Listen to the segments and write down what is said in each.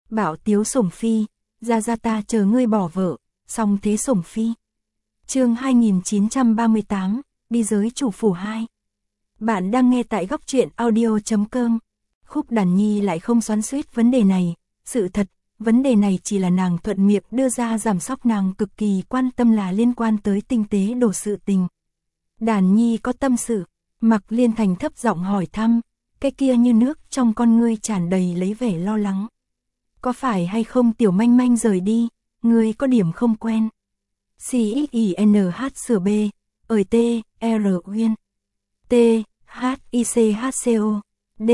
Bảo tiếu sủng phi, ra ta chờ ngươi bỏ vợ, xong thế sủng phi. Chương 2938, đi giới chủ phủ 2. Bạn đang nghe tại góc truyện audio.com. Khúc Đàn Nhi lại không xoắn xuýt vấn đề này, sự thật, vấn đề này chỉ là nàng thuận miệng đưa ra giảm sóc, nàng cực kỳ quan tâm là liên quan tới tinh tế đồ sự tình. Đàn Nhi có tâm sự, Mạc Liên Thành thấp giọng hỏi thăm, cái kia như nước trong con ngươi tràn đầy lấy vẻ lo lắng. Có phải hay không tiểu manh manh rời đi, ngươi có điểm không quen. CXINH sửa B, ơi T, R Uyên, T, H, I, C, H, C, O, D,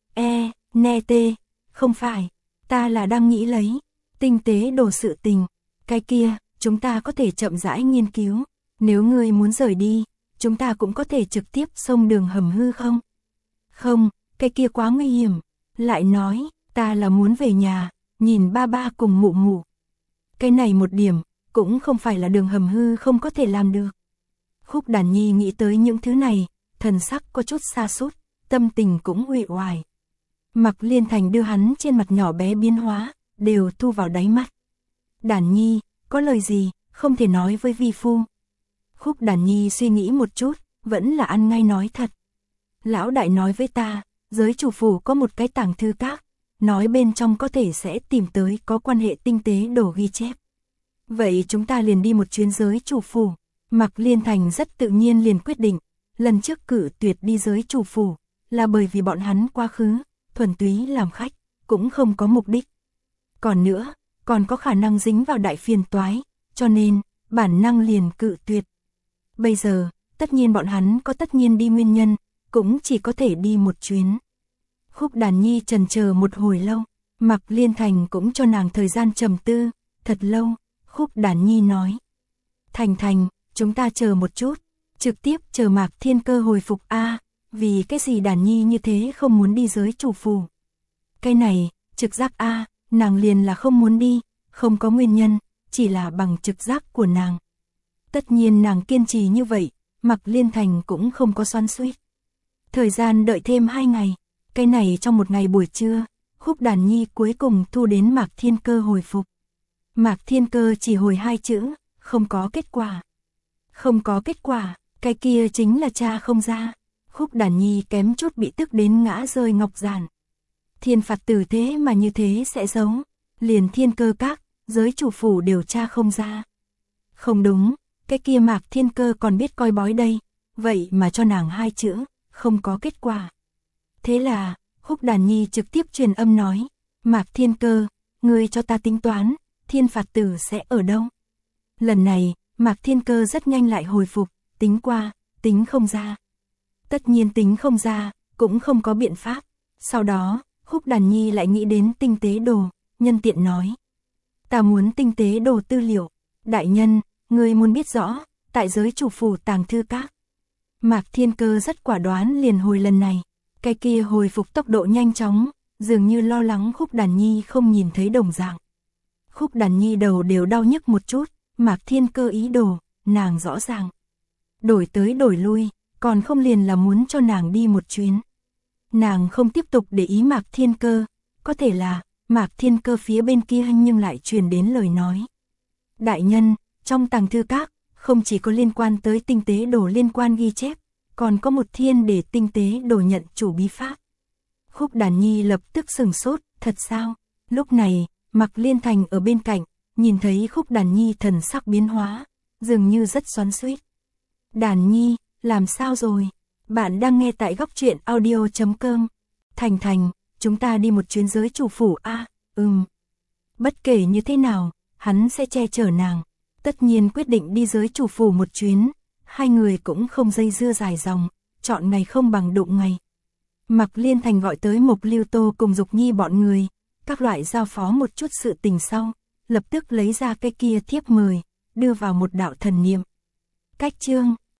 E, ne T, không phải, ta là đang nghĩ lấy, tinh tế đồ sự tình, cái kia, chúng ta có thể chậm rãi nghiên cứu, nếu ngươi muốn rời đi, chúng ta cũng có thể trực tiếp xông đường hầm hư không? Không, cái kia quá nguy hiểm, lại nói, ta là muốn về nhà, nhìn ba ba cùng mụ mụ. Cái này một điểm, cũng không phải là đường hầm hư không có thể làm được. Khúc Đàn Nhi nghĩ tới những thứ này, thần sắc có chút xa sút, tâm tình cũng uể oải. Mạc Liên Thành đưa hắn trên mặt nhỏ bé biến hóa, đều thu vào đáy mắt. Đàn Nhi, có lời gì, không thể nói với vi phu. Khúc Đàn Nhi suy nghĩ một chút, vẫn là ăn ngay nói thật. Lão đại nói với ta, giới chủ phủ có một cái tàng thư các, nói bên trong có thể sẽ tìm tới có quan hệ tinh tế đồ ghi chép. Vậy chúng ta liền đi một chuyến giới chủ phủ. Mạc Liên Thành rất tự nhiên liền quyết định, lần trước cử tuyệt đi giới chủ phủ, là bởi vì bọn hắn quá khứ, thuần túy làm khách, cũng không có mục đích. Còn nữa, còn có khả năng dính vào đại phiền toái, cho nên, bản năng liền cự tuyệt. Bây giờ, tất nhiên bọn hắn có tất nhiên đi nguyên nhân, cũng chỉ có thể đi một chuyến. Khúc Đàn Nhi chần chờ một hồi lâu, Mạc Liên Thành cũng cho nàng thời gian trầm tư, thật lâu, Khúc Đàn Nhi nói. Thành, chúng ta chờ một chút, trực tiếp chờ Mạc Thiên Cơ hồi phục a, vì cái gì Đàn Nhi như thế không muốn đi giới chủ phủ. Cái này, trực giác a, nàng liền là không muốn đi, không có nguyên nhân, chỉ là bằng trực giác của nàng. Tất nhiên nàng kiên trì như vậy, Mạc Liên Thành cũng không có xoắn xuýt. Thời gian đợi thêm 2 ngày, cái này trong một ngày buổi trưa, Khúc Đàn Nhi cuối cùng thu đến Mạc Thiên Cơ hồi phục. Mạc Thiên Cơ chỉ hồi 2 chữ, không có kết quả. Không có kết quả, cái kia chính là cha không ra. Khúc Đàn Nhi kém chút bị tức đến ngã rơi ngọc giản. Thiên phạt tử thế mà như thế sẽ giấu, liền Thiên Cơ các, giới chủ phủ đều tra không ra. Không đúng, cái kia Mạc Thiên Cơ còn biết coi bói đây, vậy mà cho nàng 2 chữ, không có kết quả. Thế là, Khúc Đàn Nhi trực tiếp truyền âm nói, Mạc Thiên Cơ, ngươi cho ta tính toán, thiên phạt tử sẽ ở đâu? Lần này, Mạc Thiên Cơ rất nhanh lại hồi phục, tính qua, tính không ra. Tất nhiên tính không ra, cũng không có biện pháp. Sau đó, Khúc Đàn Nhi lại nghĩ đến tinh tế đồ, nhân tiện nói. Ta muốn tinh tế đồ tư liệu, đại nhân, ngươi muốn biết rõ, tại giới chủ phủ tàng thư các. Mạc Thiên Cơ rất quả đoán liền hồi lần này, cái kia hồi phục tốc độ nhanh chóng, dường như lo lắng Khúc Đàn Nhi không nhìn thấy đồng dạng. Khúc Đàn Nhi đầu đều đau nhức một chút, Mạc Thiên Cơ ý đồ, nàng rõ ràng. Đổi tới đổi lui, còn không liền là muốn cho nàng đi một chuyến. Nàng không tiếp tục để ý Mạc Thiên Cơ, có thể là, Mạc Thiên Cơ phía bên kia nhưng lại truyền đến lời nói. Đại nhân, trong tàng thư các, không chỉ có liên quan tới tinh tế đồ liên quan ghi chép, còn có một thiên để tinh tế đồ nhận chủ bí pháp. Khúc Đàn Nhi lập tức sừng sốt, thật sao? Lúc này, Mạc Liên Thành ở bên cạnh, nhìn thấy Khúc Đàn Nhi thần sắc biến hóa, dường như rất xoắn xuýt. Đàn Nhi, làm sao rồi? Bạn đang nghe tại góc truyện audio.com. Thành, chúng ta đi một chuyến giới chủ phủ a. Bất kể như thế nào, hắn sẽ che chở nàng. Tất nhiên quyết định đi giới chủ phủ một chuyến, hai người cũng không dây dưa dài dòng, chọn ngày không bằng đụng ngày. Mạc Liên Thành gọi tới Mộc Lưu Tô cùng Dục Nhi bọn người, các loại giao phó một chút sự tình sau, lập tức lấy ra cái kia thiếp mời, đưa vào một đạo thần niệm. Cách chương